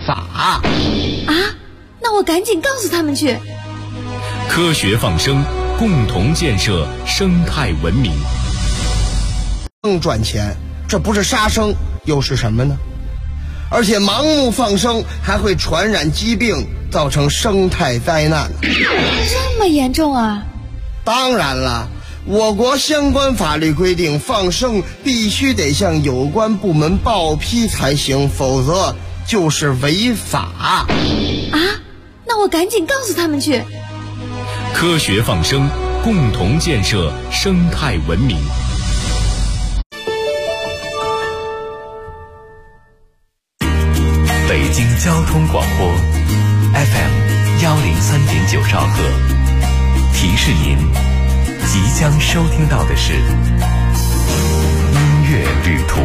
法啊！ 那我赶紧告诉他们去。 科学放生，共同建设生态文明。 更赚钱，这不是杀生又是什么呢？而且盲目放生还会传染疾病，造成生态灾难。 这么严重啊？ 当然了，我国相关法律规定，放生必须得向有关部门报批才行，否则就是违法。 那我赶紧告诉他们去。 科学放生，共同建设生态文明。 北京交通广播 FM103.9兆赫，提示您即将收听到的是音乐旅途。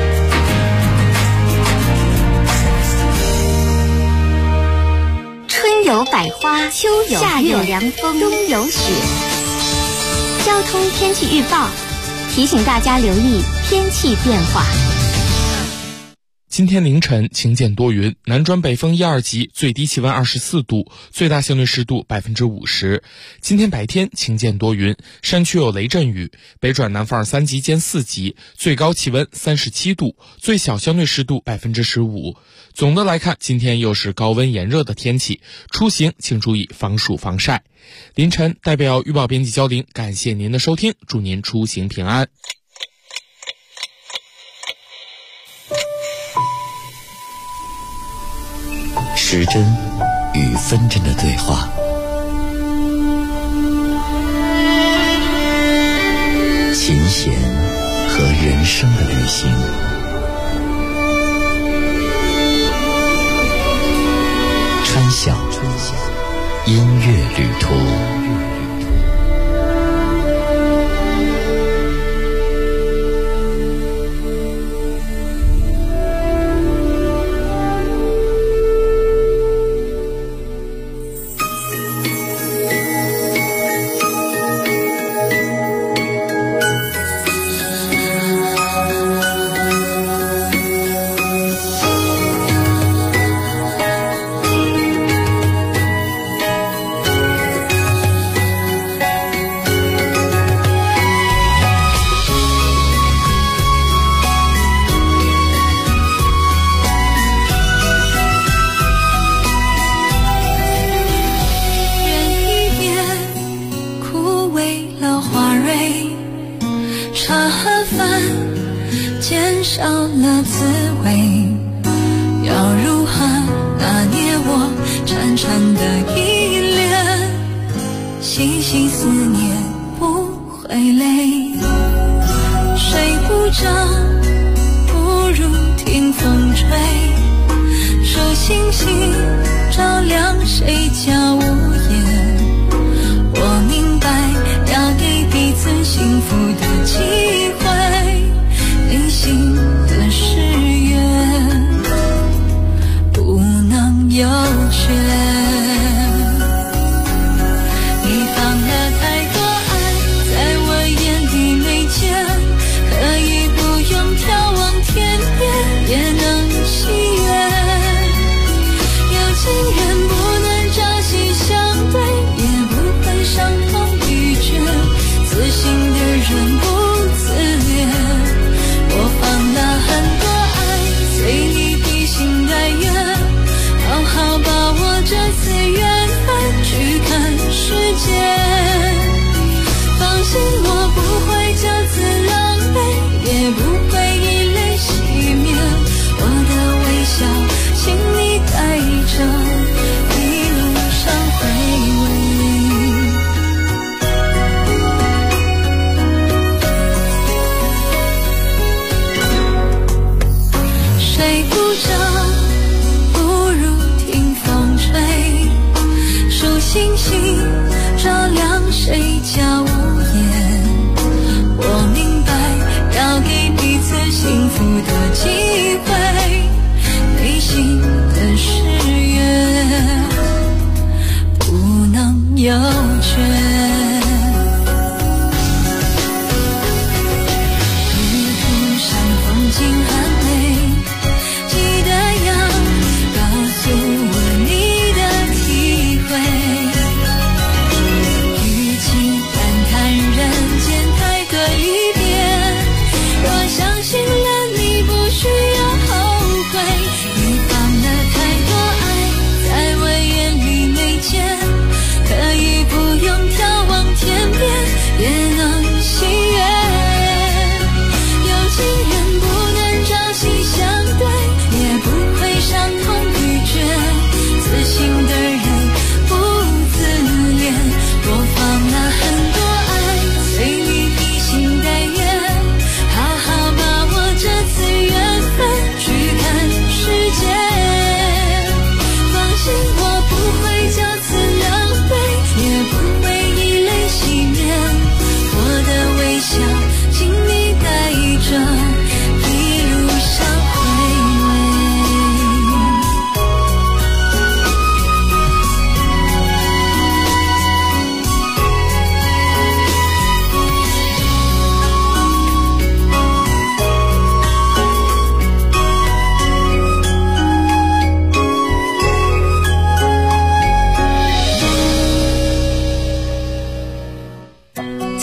春有百花，秋有夏有凉风，冬有雪。交通天气预报提醒大家留意天气变化。 今天凌晨晴间多云，南转北风1、2级，最低气温24度，最大相对湿度50%。今天白天晴间多云，山区有雷阵雨，北转南风2、3级见4级，最高气温37度，最小相对湿度15%。总的来看，今天又是高温炎热的天气，出行请注意防暑防晒。凌晨代表预报编辑焦玲，感谢您的收听，祝您出行平安。 时针与分针的对话，琴弦和人生的旅行，川晓音乐旅途。 也能喜悦，有情人不能朝夕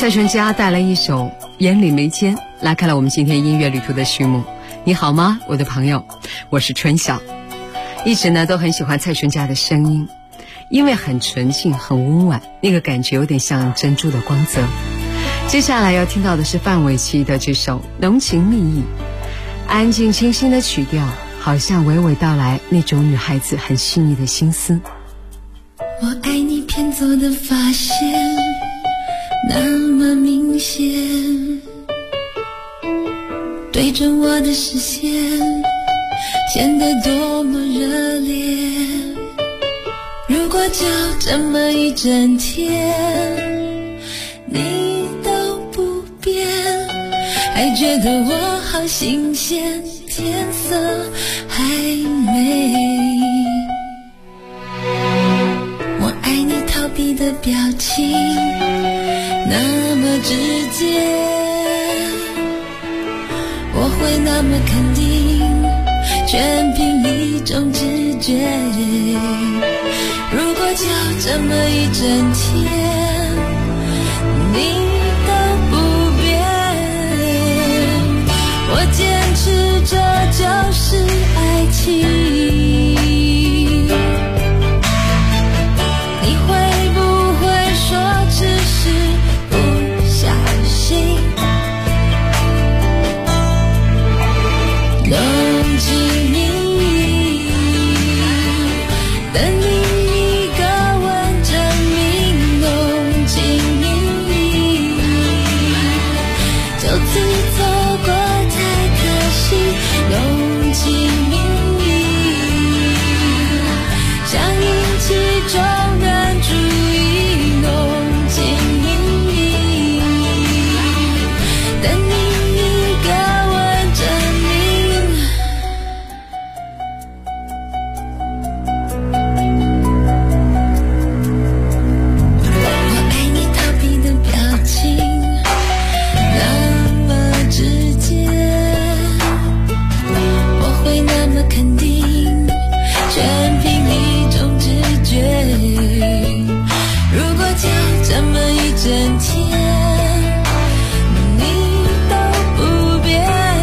蔡淳佳带来一首《眼里没尖》，拉开了我们今天音乐旅途的序幕。你好吗，我的朋友，我是春晓。一直呢都很喜欢蔡淳佳的声音，因为很纯净很温婉，那个感觉有点像珍珠的光泽。接下来要听到的是范玮琪的这首《浓情蜜意》，安静清新的曲调，好像娓娓道来那种女孩子很细腻的心思。 我爱你偏左的发线那么明显，对准我的视线显得多么热烈。如果就这么一整天你都不变，还觉得我好新鲜，天色还美。我爱你逃避的表情那么直接，我会那么肯定，全凭一种直觉。如果就这么一整天你都不变，我坚持这就是爱情。你会不会说只是不小心？浓情蜜意，等你一个吻证明浓情蜜意，就此错过太可惜。浓情蜜意，想引起众人注意。浓情蜜意，等你一个吻证明。我爱你逃避的表情那么直接，我会那么肯定，全凭一种直觉。如果就这么一整天你都不变，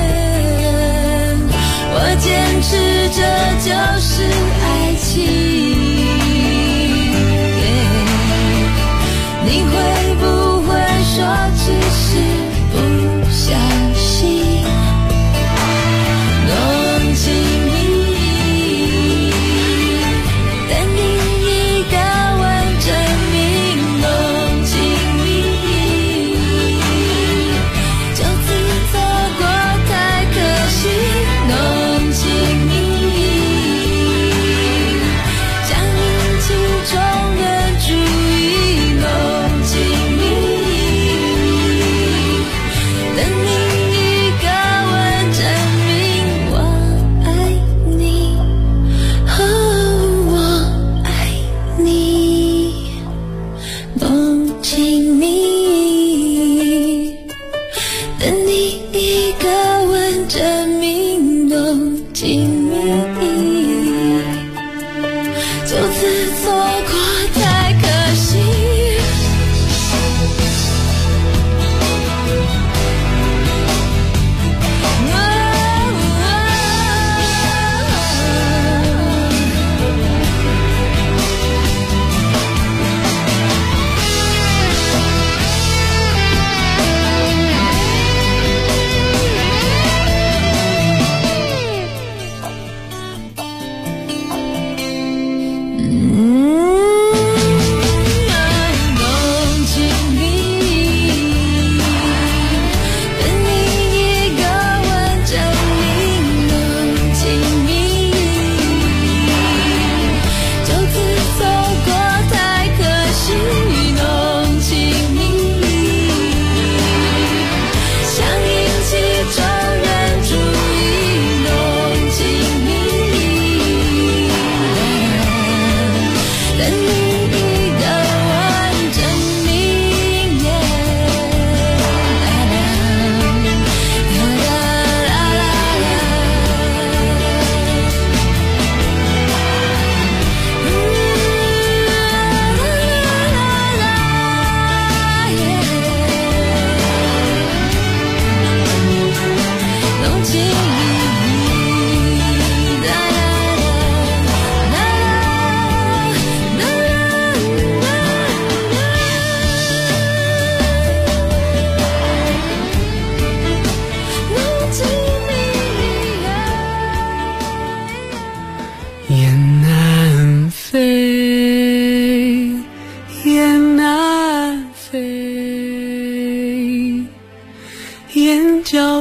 我坚持这就是爱情。你会不会说只是不小心？浓情蜜意，等你一个吻证明浓情蜜意，就此错过太可惜。浓情蜜意，想引起众人注意。浓情蜜意，等你一个吻证明我爱你，哦，我爱你。浓情蜜意，等你一个吻证明浓情蜜意，就此错过太可惜。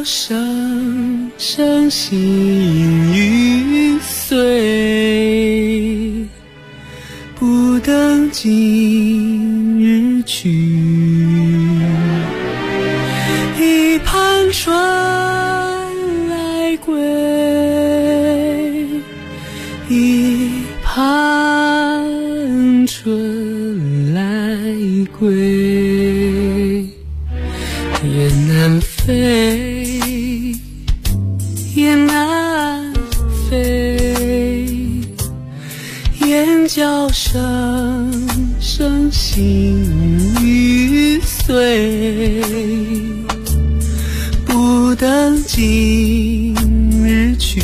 生生心欲碎，不等今日去。一盘春来归，一盘春来归。雁南飞，雁南飞，雁叫声声心欲碎，不等今日去。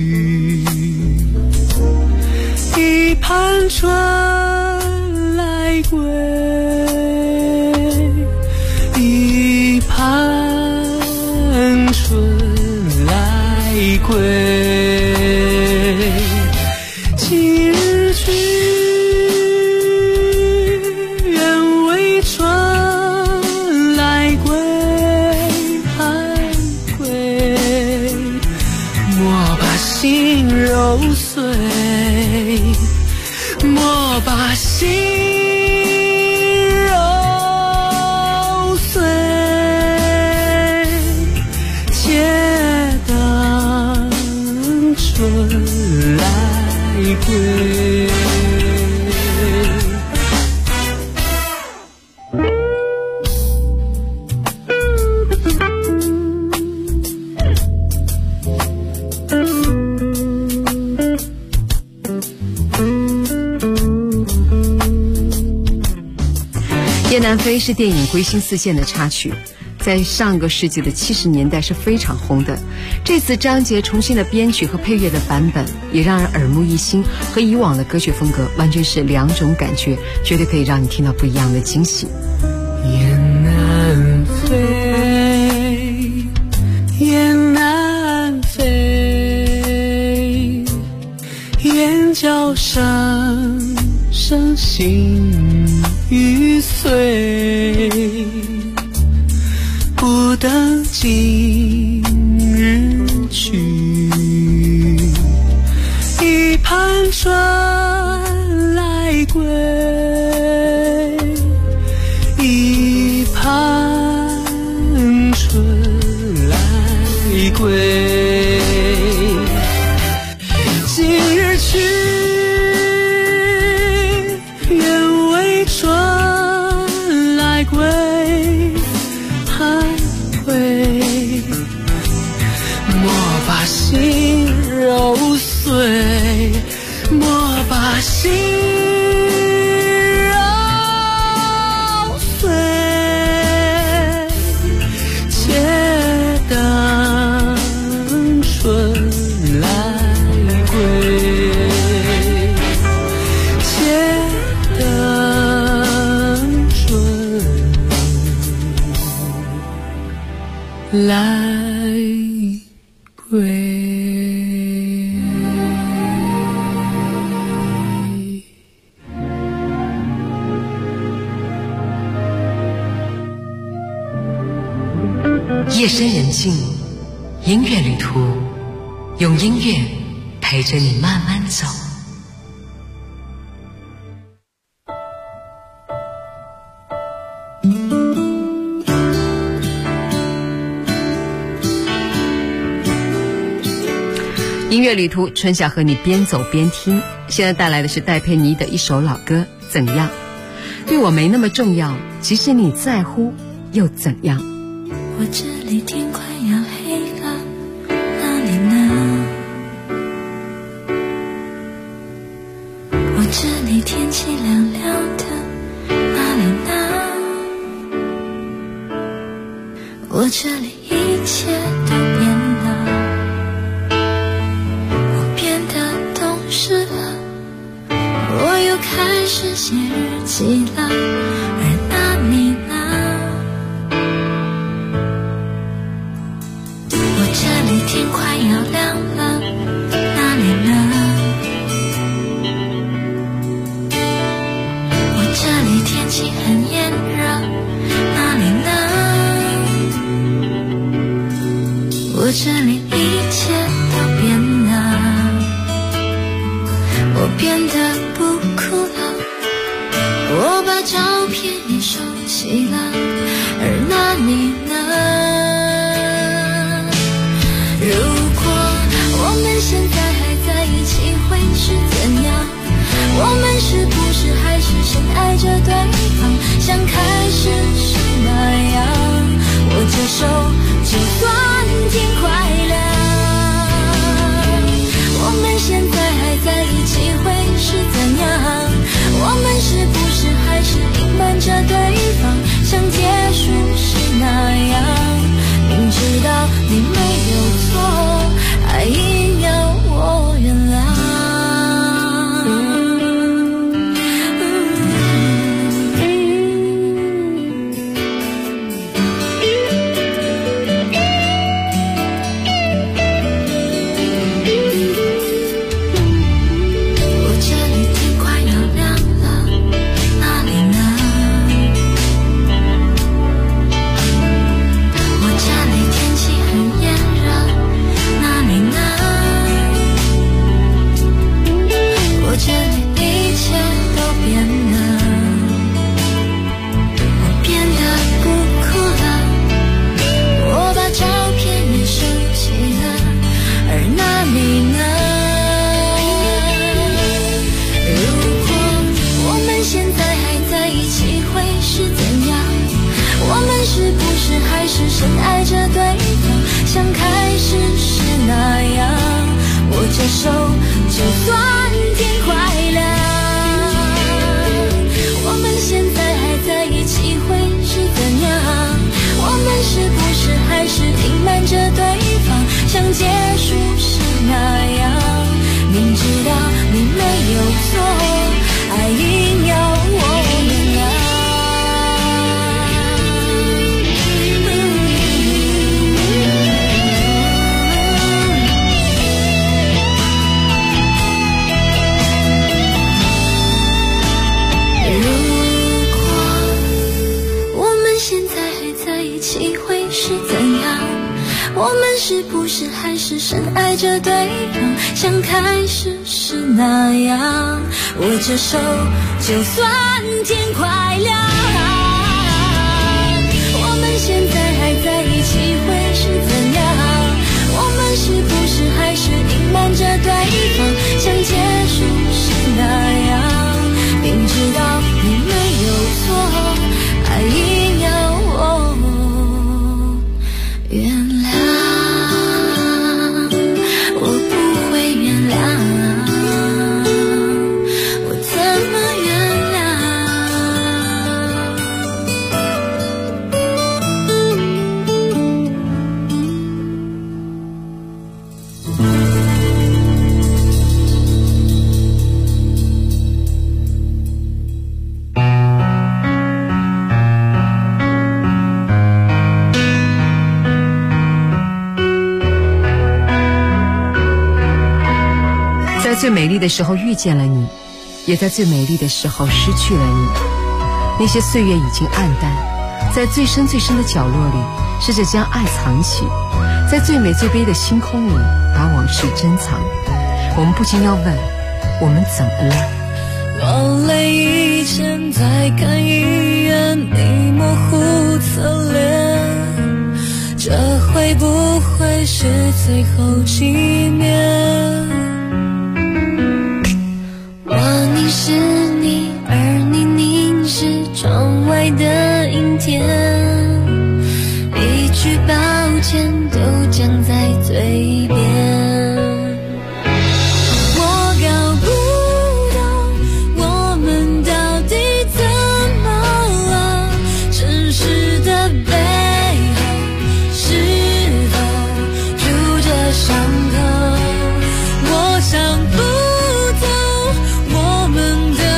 一盘春来归，一盘春来归。今日去，愿为春来归，归。莫把心揉碎，莫把心揉碎，且等春来归。 雁南飞是电影《归心似箭》的插曲，在上个世纪的70年代是非常红的。这次张杰重新的编曲和配乐的版本也让人耳目一新，和以往的歌曲风格完全是两种感觉，绝对可以让你听到不一样的惊喜。 雁南飞，雁南飞，雁叫声声心欲碎，不等今日去。一盘春来归，一盘春来归。今日去，愿为春来归，归。莫把心揉碎，莫把心揉碎，且等春来归，且等春来归。 夜深人静，音乐旅途，用音乐陪着你慢慢走。音乐旅途，春夏和你边走边听。现在带来的是戴佩妮的一首老歌《怎样》。对我没那么重要，即使你在乎，又怎样？ 我这里天快要黑了，哪里呢？我这里天气凉凉的，哪里呢？我这里一切都变了，我变得懂事了，我又开始写日记了，而那你呢？天快要亮了，哪里呢？我这里天气很炎热，哪里呢？ 把照片也收起了，而那你呢？如果我们现在还在一起会是怎样？我们是不是还是深爱着对方，像开始时那样？握着手就算天快亮。我们现在还在一起会是怎样？我们是不是还是隐瞒着对方，像结束时那样？明知道你没有错，还硬要我原谅。是不是还是深爱着对方，像开始时那样，握着手就算天快亮。我们现在还在一起会是怎样？我们是不是还是隐瞒着对方，像结束时那样，明知道你没有错，还硬要我原谅。 最美丽的时候遇见了你，也在最美丽的时候失去了你。那些岁月已经暗淡，在最深最深的角落里，试着将爱藏起，在最美最悲的星空里，把往事珍藏。我们不禁要问，我们怎么了？ 落泪以前再看一眼你模糊侧脸，这会不会是最后纪念？是你，而你凝视窗外的阴天，一句抱歉都讲在嘴边。我搞不懂我们到底怎么了，城市的背后是否住着伤口？我想不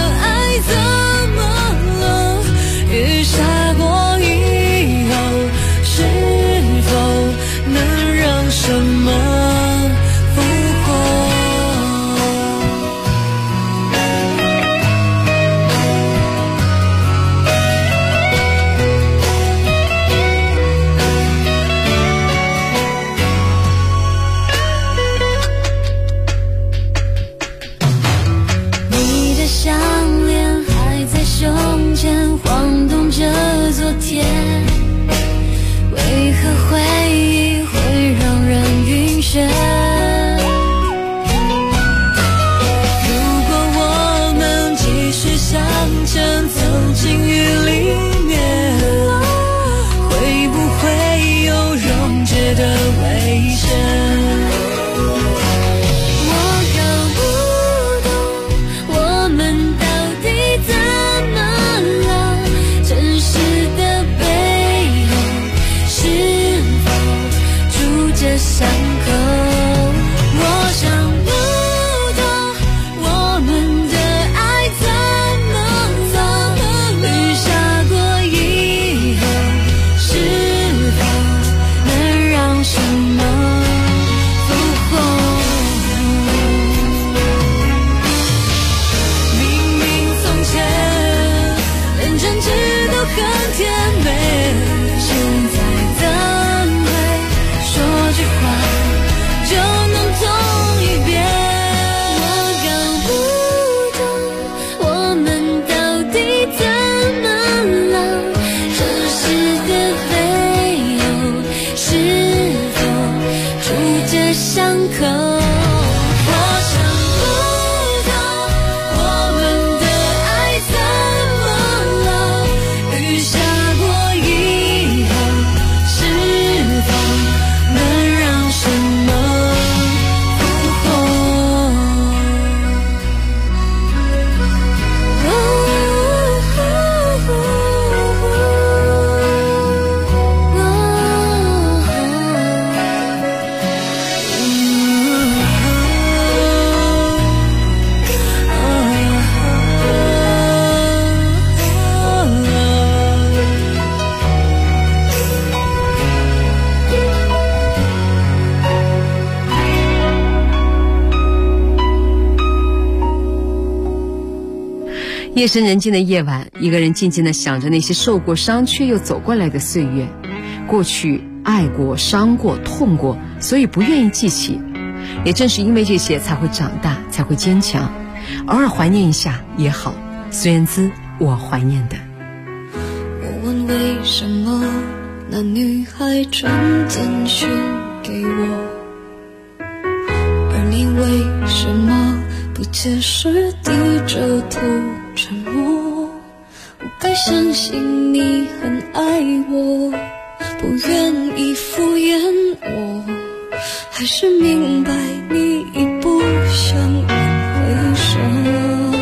夜深人静的夜晚，一个人静静地想着那些受过伤却又走过来的岁月，过去爱过、伤过、痛过，所以不愿意记起。也正是因为这些，才会长大，才会坚强。偶尔怀念一下也好。孙燕姿，我怀念的。 我问为什么那女孩传简讯给我，而你为什么不解释，低着头沉默？我该相信你很爱我，不愿意敷衍我，还是明白你已不想挽回什么？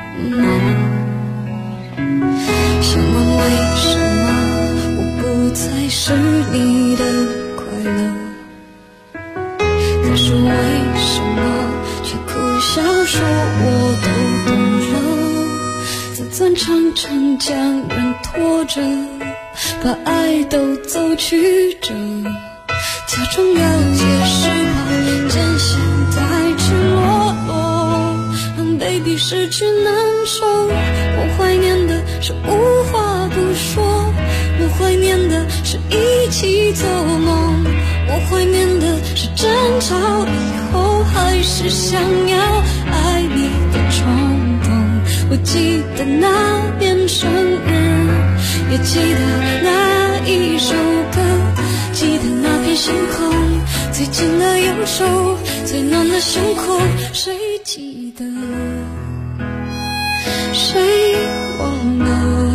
想问为什么我不再是你的快乐，可是为什么却苦笑说我都懂了？自尊常常将人拖着，把爱都走曲折，假装了解是怕真相太赤裸裸，让 baby 失去难受。我怀念的是无话不说，我怀念的是一起做梦，我怀念的是争吵以后还是想要爱你的冲动。我记得那年生日，也记得那一首歌，记得那片星空，最近的右手，最暖的胸口，谁记得，谁忘了？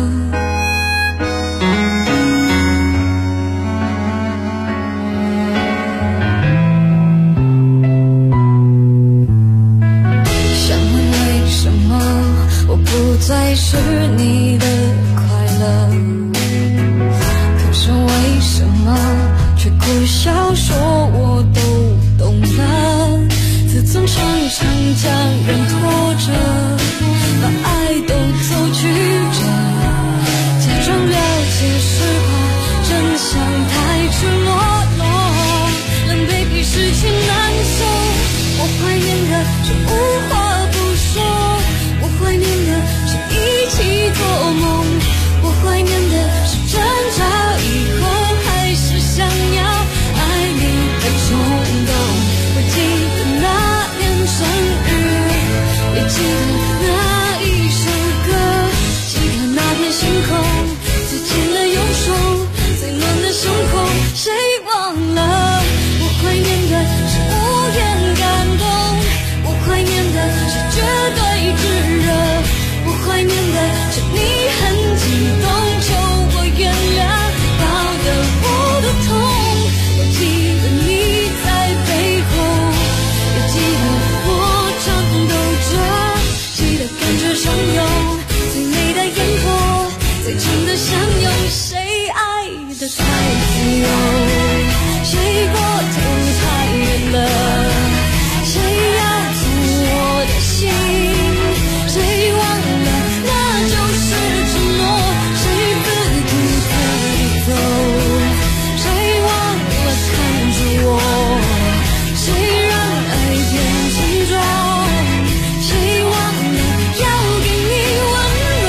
想问为什么我不再是你的快乐，可是为什么却苦笑说我都懂了？自尊常常将人拖着，把爱都走曲折，假装了解是怕真相太赤裸裸，让 baby 失去难受。我怀念的是无话不说，我怀念的是一起做梦，我怀念的是争吵以后还是想要爱你的冲动。我记得那年生日，也记得那一首歌，记得那片星空，最紧的右手，最暖的胸口，谁忘了？我怀念的是无言感动，我怀念的是绝对炙热，我怀念的是你很激动，求我原谅，搞得我都痛。我记得你在背后，也记得我颤抖着，记得感觉汹涌，最美的烟火，最真的相拥。谁爱的太自由，谁过头太远了，谁要走我的心，谁忘了那就是承诺，谁自顾自地走，谁忘了看着我，谁让爱变沉重，谁忘了要给你温柔。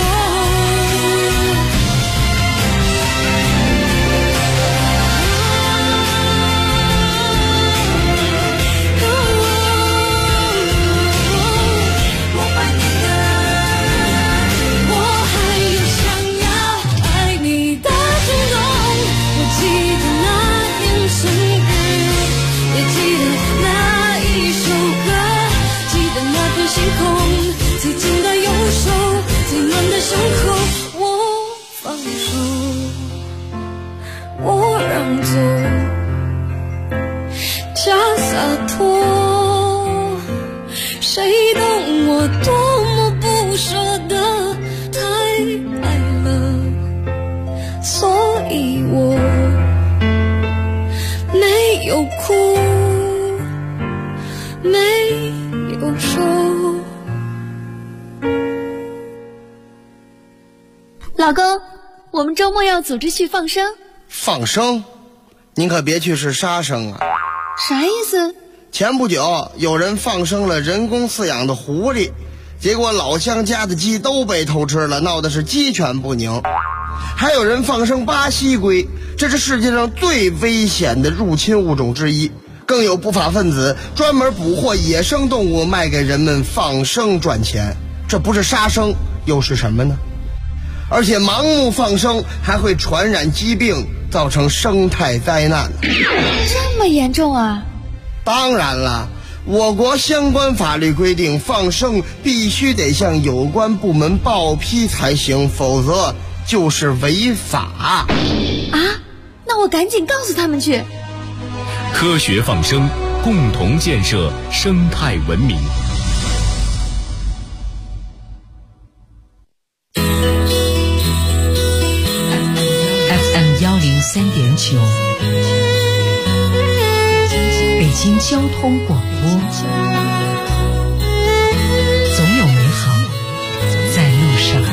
我怀念的，我还有想要爱你的冲动。我记得那年生日，也记得那一首歌，记得那片星空，最紧的右手，最暖的胸口。我放手，我让座，假洒脱，谁懂我多么不舍得，太爱了，所以我没有哭，没有说。 老公，我们周末要组织去放生。 放生？您可别去是杀生啊！ 啥意思？ 前不久有人放生了人工饲养的狐狸， 结果老乡家的鸡都被偷吃了，闹的是鸡犬不宁。还有人放生巴西龟，这是世界上最危险的入侵物种之一。更有不法分子专门捕获野生动物卖给人们放生赚钱，这不是杀生又是什么呢？而且盲目放生还会传染疾病，造成生态灾难。 这么严重啊？ 当然了，我国相关法律规定，放生必须得向有关部门报批才行，否则就是违法。 啊？那我赶紧告诉他们去。 科学放生，共同建设生态文明。 FM 103.9，北京交通广播，总有美好在路上。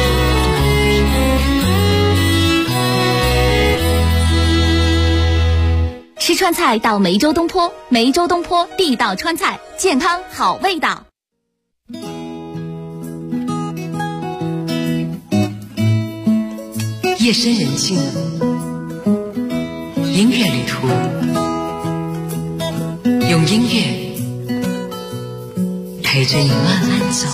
吃川菜到梅州东坡，梅州东坡地道川菜，健康好味道。 夜深人静，音乐旅途，用音乐陪着你慢慢走。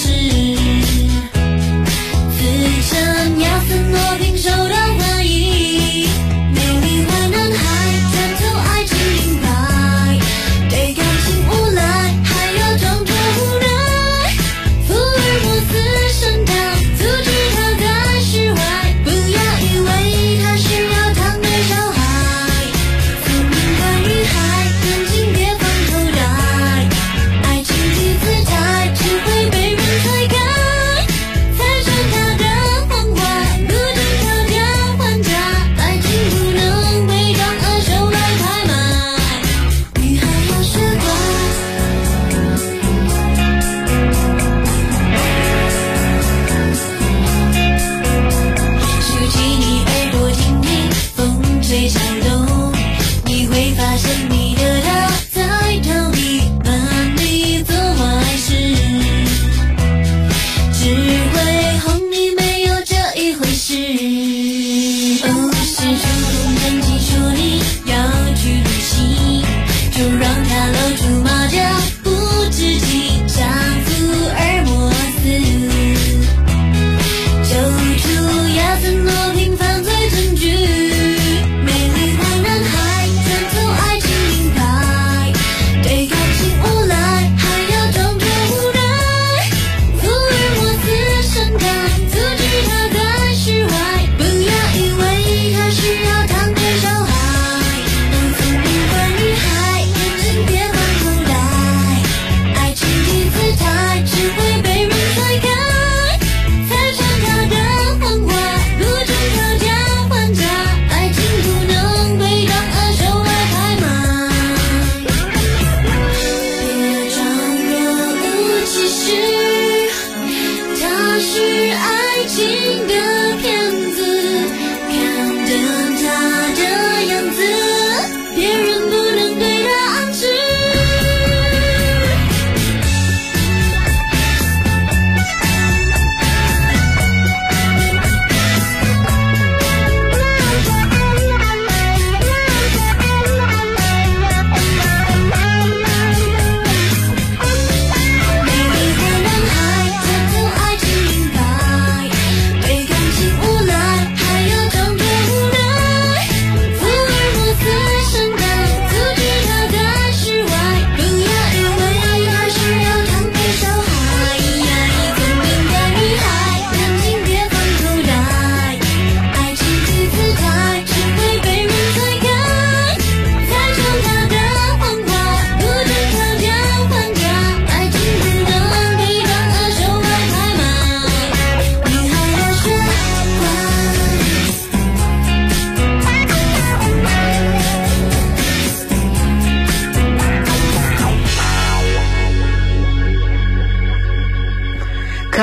亚森诺平受到怀疑。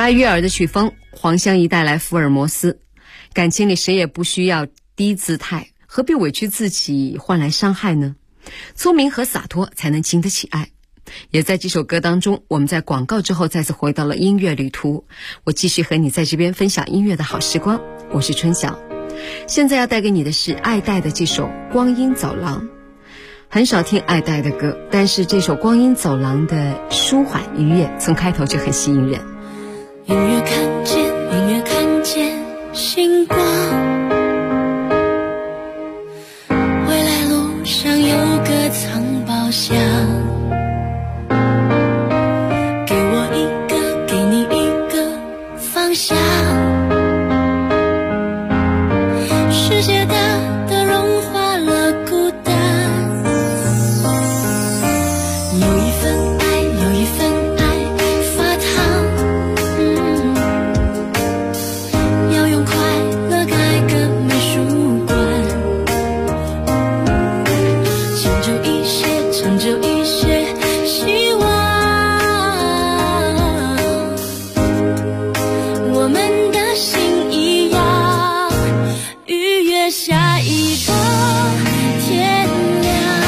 爱悦耳的曲风，黄湘怡带来福尔摩斯。感情里谁也不需要低姿态，何必委屈自己换来伤害呢？聪明和洒脱才能经得起爱。也在这首歌当中，我们在广告之后再次回到了音乐旅途，我继续和你在这边分享音乐的好时光。我是春晓，现在要带给你的是爱戴的这首《光阴走廊》。很少听爱戴的歌，但是这首《光阴走廊》的舒缓愉悦从开头就很吸引人。 隐约看见，隐约看见星光，未来路上有个藏宝箱，给我一个，给你一个方向，世界大的融化了孤单，有一份爱，有一份爱发烫，要用快乐盖个美术馆，成就一些，成就一些希望，我们的心一样，逾越下一个天亮，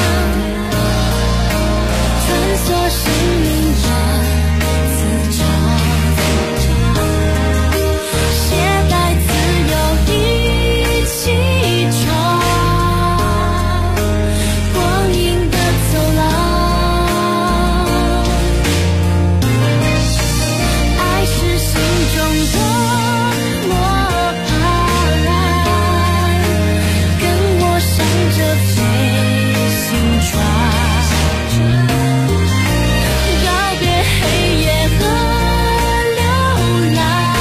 穿梭生命的磁场，携带自由一起闯，光阴的走廊，爱是心中的罗盘，跟我向着飞行船，告别黑夜和流浪，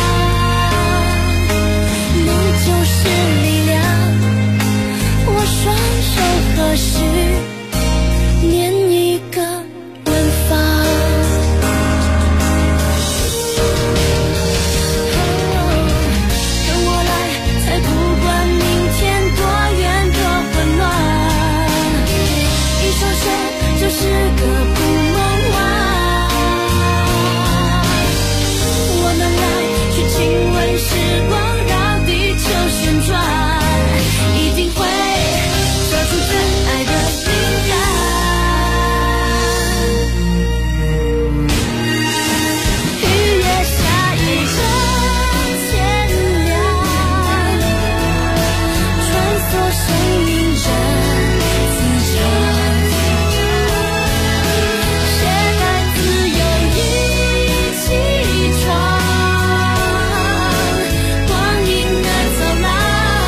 梦就是力量，我双手合十，念一个远方。跟我来，才不管明天多远多混乱，一双手就是个不梦幻。我们来去亲吻时光，让地球旋转，一定会找出真爱的灵感。逾越下一个天亮，穿梭生命的磁场，携带自由一起闯，光阴的走廊，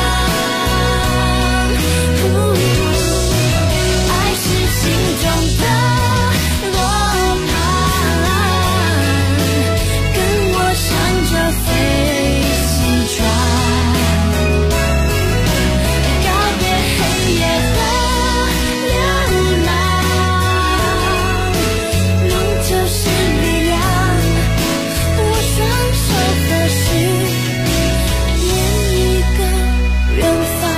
爱是心中的罗盘，跟我向着飞行船，告别黑夜和流浪，梦就是力量，我双手合十，念一个远方。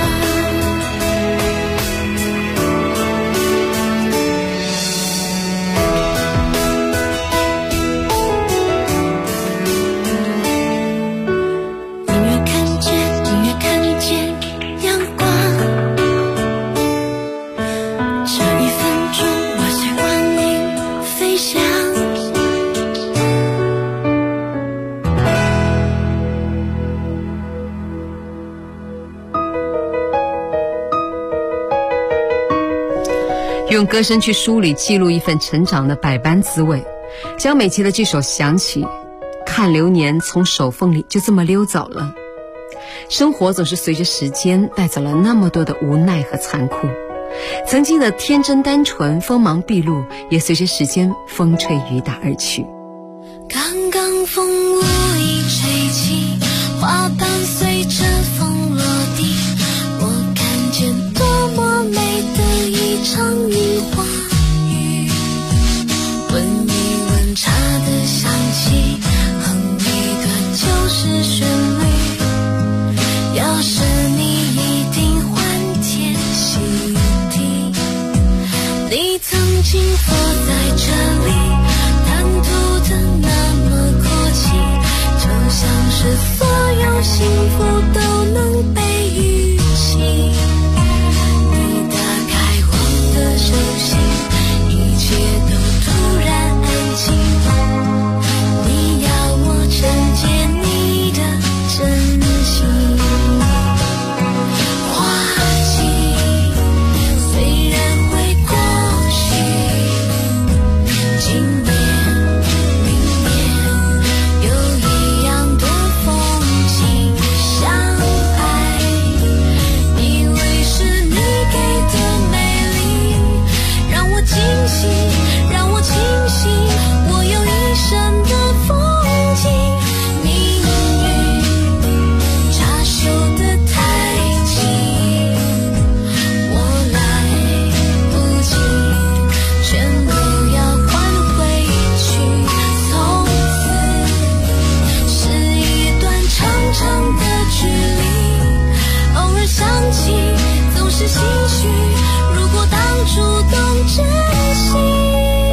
隐约看见，隐约看见阳光，这一分钟我随光阴飞翔。 用歌声去梳理记录一份成长的百般滋味。江美琪的这首想起，看流年从手缝里就这么溜走了。生活总是随着时间带走了那么多的无奈和残酷，曾经的天真单纯锋芒毕露，也随着时间风吹雨打而去。 刚刚风无意吹起，花瓣随着风落地，我看见多么美的一场樱花雨，闻一闻茶的香气，哼一段旧时旋律，要是你一定欢天喜地，你曾经坐在这里，谈吐的那么阔气， 是唏嘘，如果当初懂珍惜。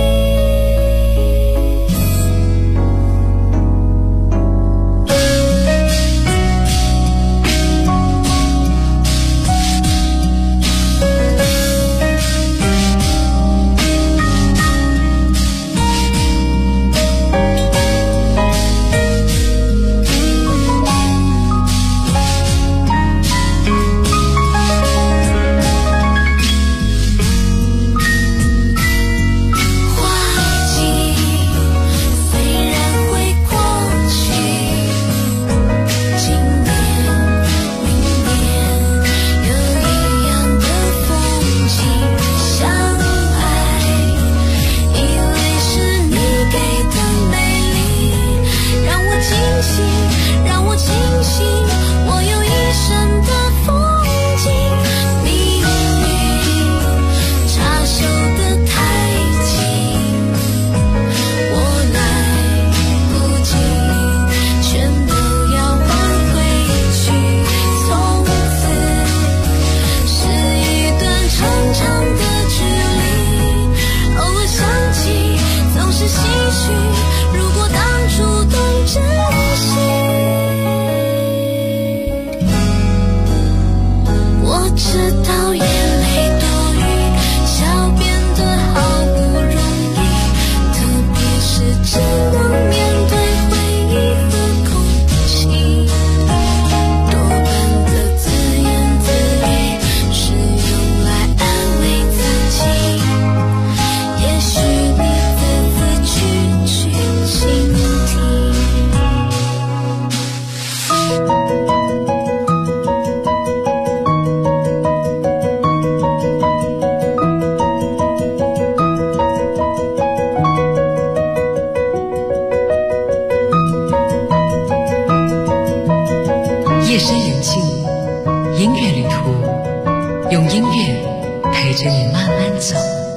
夜深人静，音乐旅途，用音乐陪着你慢慢走。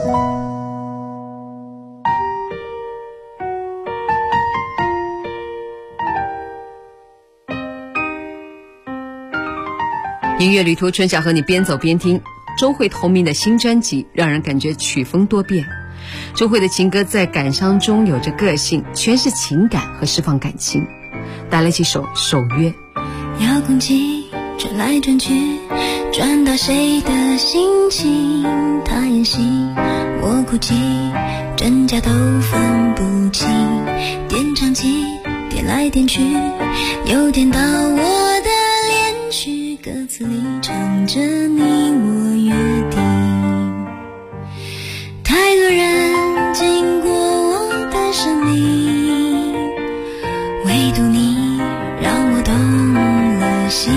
音乐旅途，春晓和你边走边听周蕙同名的新专辑，让人感觉曲风多变。周蕙的情歌在感伤中有着个性，诠释情感和释放感情。带来几首《守约》。 遥控器转来转去，转到谁的心情？他演戏，我哭泣，真假都分不清。点唱机点来点去，又点到我的恋曲，歌词里唱着你我约定。太多人经过我的生命，唯独你让我动了心。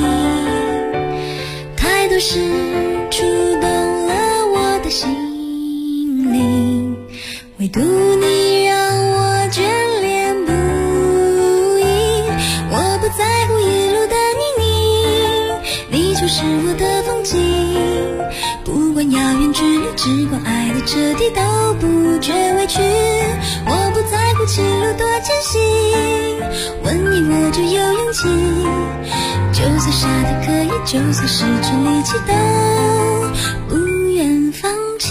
太多事触动了我的心灵，唯独你让我眷恋不已。我不在乎一路的泥泞，你就是我的风景。不管遥远距离，只管爱的彻底，都不觉委屈。我不在乎情路多艰辛，吻你我就有勇气。就算傻的可以，就算失去力气，都不愿放弃。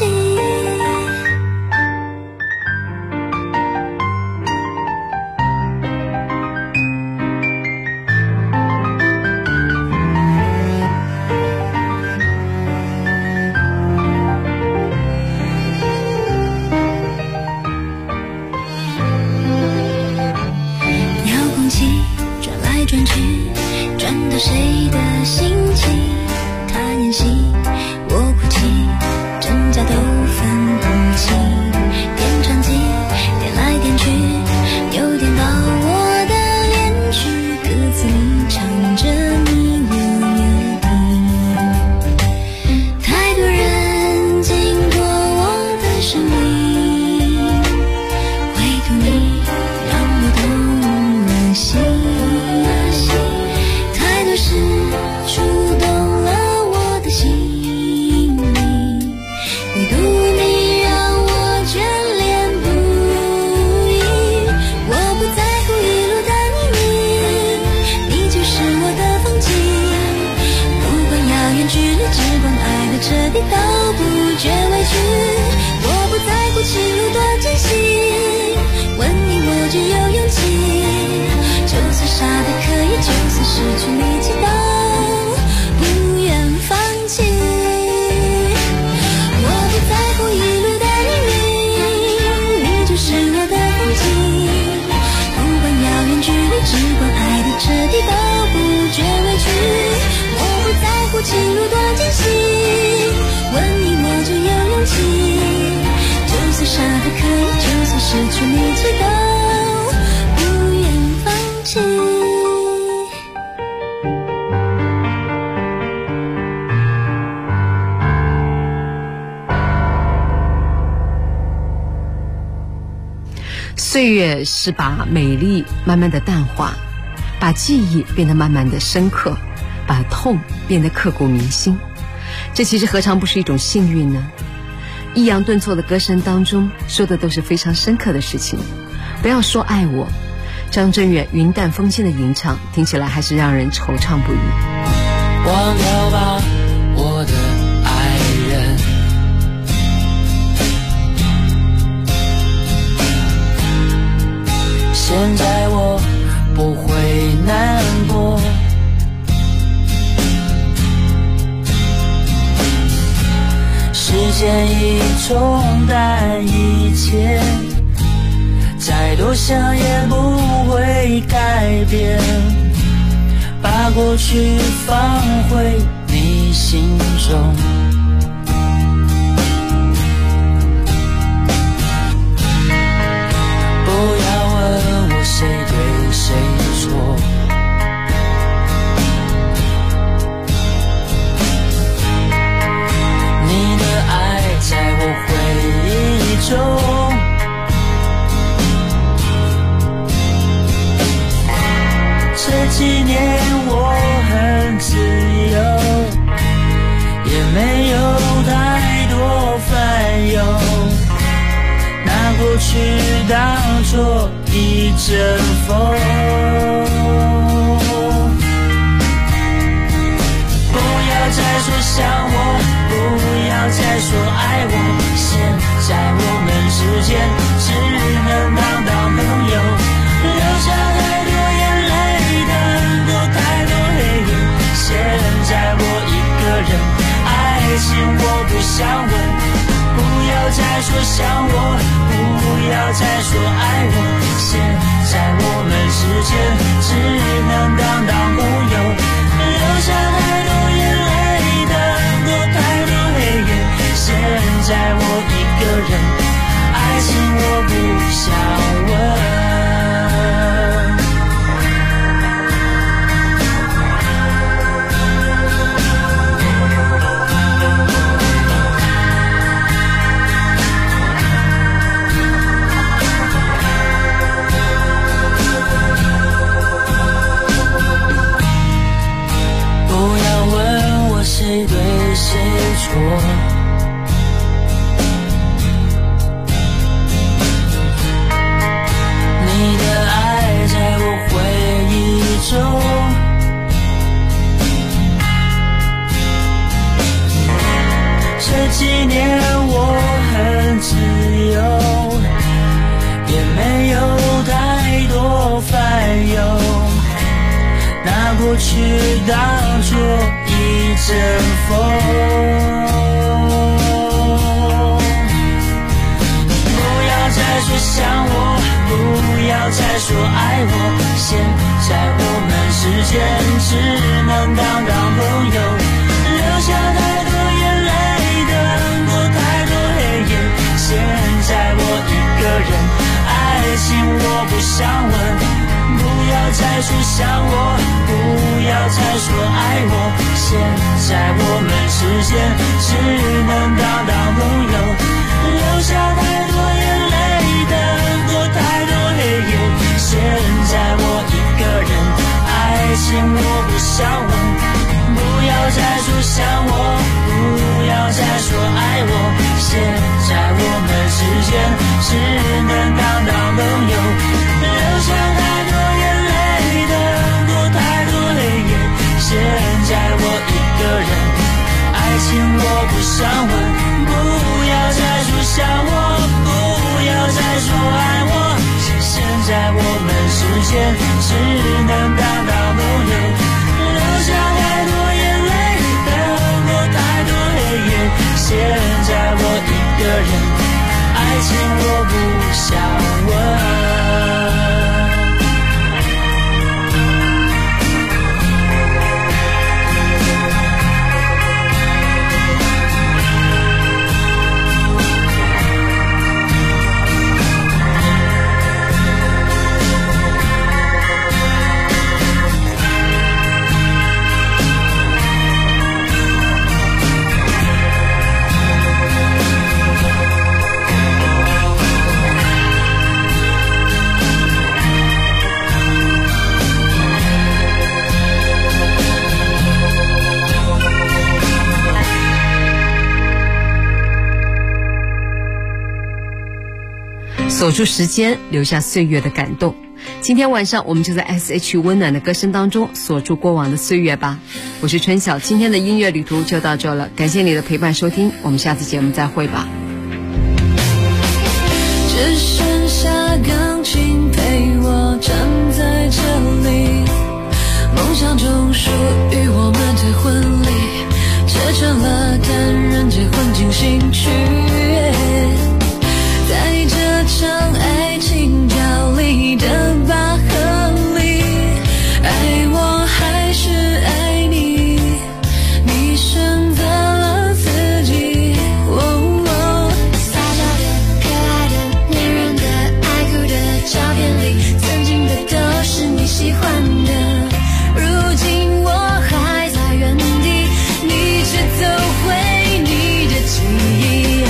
转去，转到谁的心情？他演戏，我哭泣， 地都不觉委屈。我不在乎情路多艰辛，问你我就有勇气。就算傻得可以，就算失去力气，都不愿放弃。我不在乎一路的泥泞，你就是我的风景。不管遥远距离，只管爱的彻底，都不觉委屈。我不在乎情路多艰辛，问你我就有勇气。就算傻得可以，就算失去力气，都不愿放弃。 岁月是把美丽慢慢的淡化，把记忆变得慢慢的深刻，把痛变得刻骨铭心。这其实何尝不是一种幸运呢？抑扬顿挫的歌声当中说的都是非常深刻的事情。不要说爱我，张震岳云淡风轻的吟唱，听起来还是让人惆怅不已。 忘掉吧我的爱人，现在我不会难过，时间已冲淡一切，再多想也不会改变，把过去放回你心中。不要问我谁对谁错，你的爱在我回忆中，这几年我很自由，也没有太多烦忧，拿过去当作一阵风。不要再说想我，不要再说爱我，现在我们之间只能当朋友，留下太多眼泪，等过太多黑夜，现在我一个人，爱情我不想问。不要再说想我，不要再说爱我，现在我们之间只能当朋友，留下太多眼泪，等过太多黑夜，现在我一个人，爱情我不想问。谁对谁错？你的爱在我回忆中，这几年我很自由，也没有太多烦忧，拿过去当作一阵风。不要再说想我，不要再说爱我，现在我们之间只能当朋友，留下太多眼泪，等过太多黑夜，现在我一个人，爱情我不想问。不要再说想我，不要再说爱我，现在我们之间只能当朋友，留下太多眼泪，等过太多黑夜，现在我一个人，爱情我不想问。不要再说想我，不要再说爱我，现在我们之间只能当朋友，留下太多眼泪，等过太多黑夜，现在我一个人，爱情我不想问，不要再说想我，不要再说爱我，现在我们之间只能当朋友，留下太多眼泪，等过太多黑夜，现在我一个人，爱情我不想问。 锁住时间，留下岁月的感动。今天晚上我们就在 SH 温暖的歌声当中锁住过往的岁月吧。我是春晓，今天的音乐旅途就到这了，感谢你的陪伴收听，我们下次节目再会吧。 只剩下钢琴陪我站在这里，梦想中属于我们的婚礼，写成了单人结婚进行曲，在这场爱情角力的拔河里，爱我还是爱你，你选择了自己。撒娇的、可爱的、黏人的、爱哭的照片里，曾经的都是你喜欢的，如今我还在原地，你却走回你的记忆。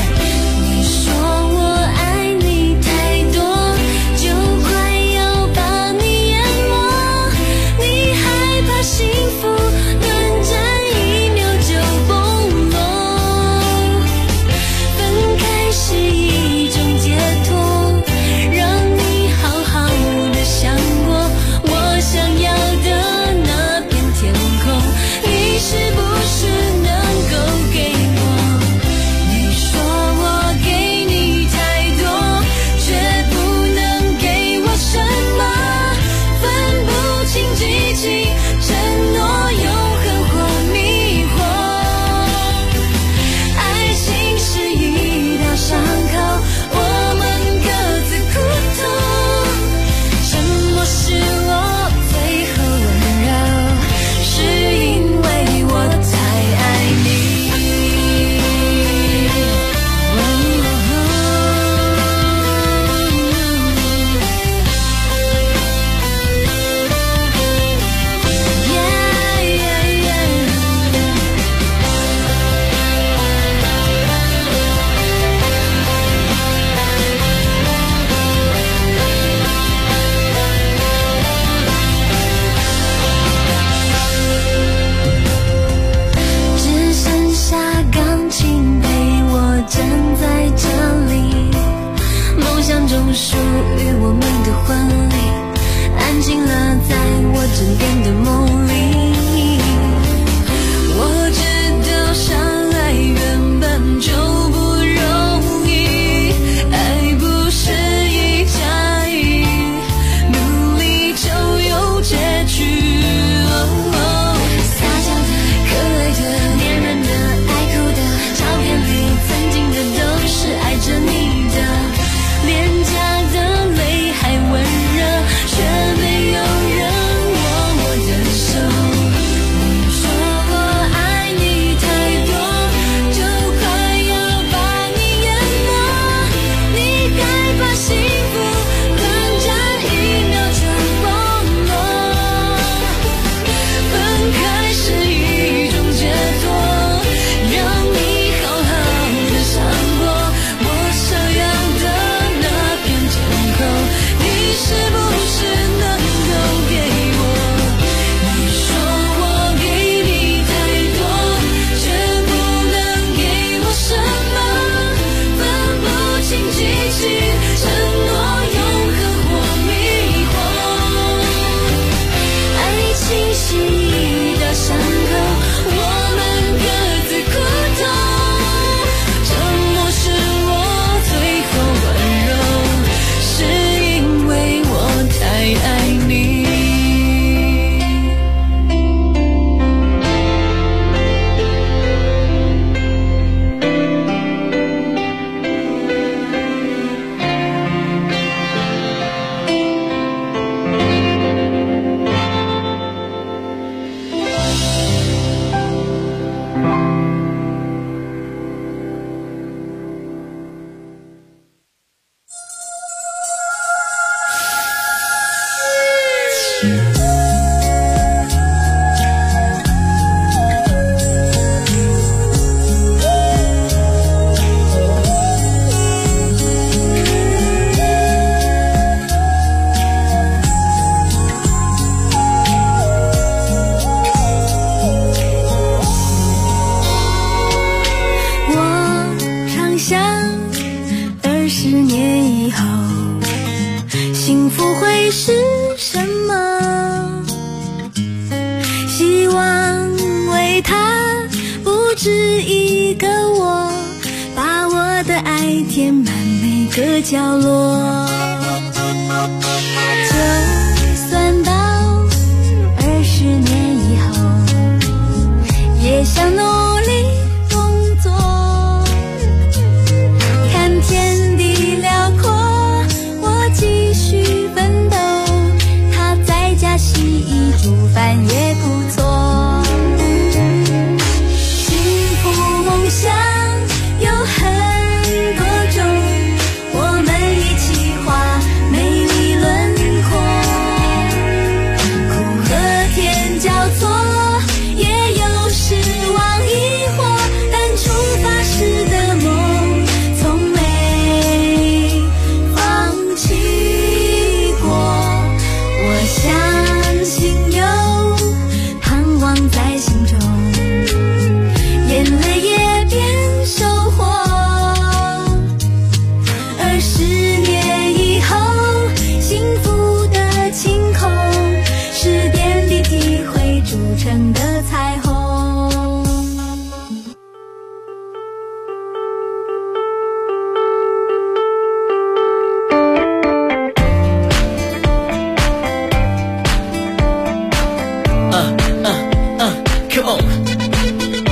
属于我们的婚礼，安静了在我枕边的梦里。我知道相爱原本就不容易，爱不是一加一，努力就有结局。撒娇的、可爱的、黏人的、爱哭的，照片里曾经的都是爱着你的。廉价的泪还温热，却没有人握我的手。你说我爱你是什么？希望为他不止一个我，把我的爱填满每个角落。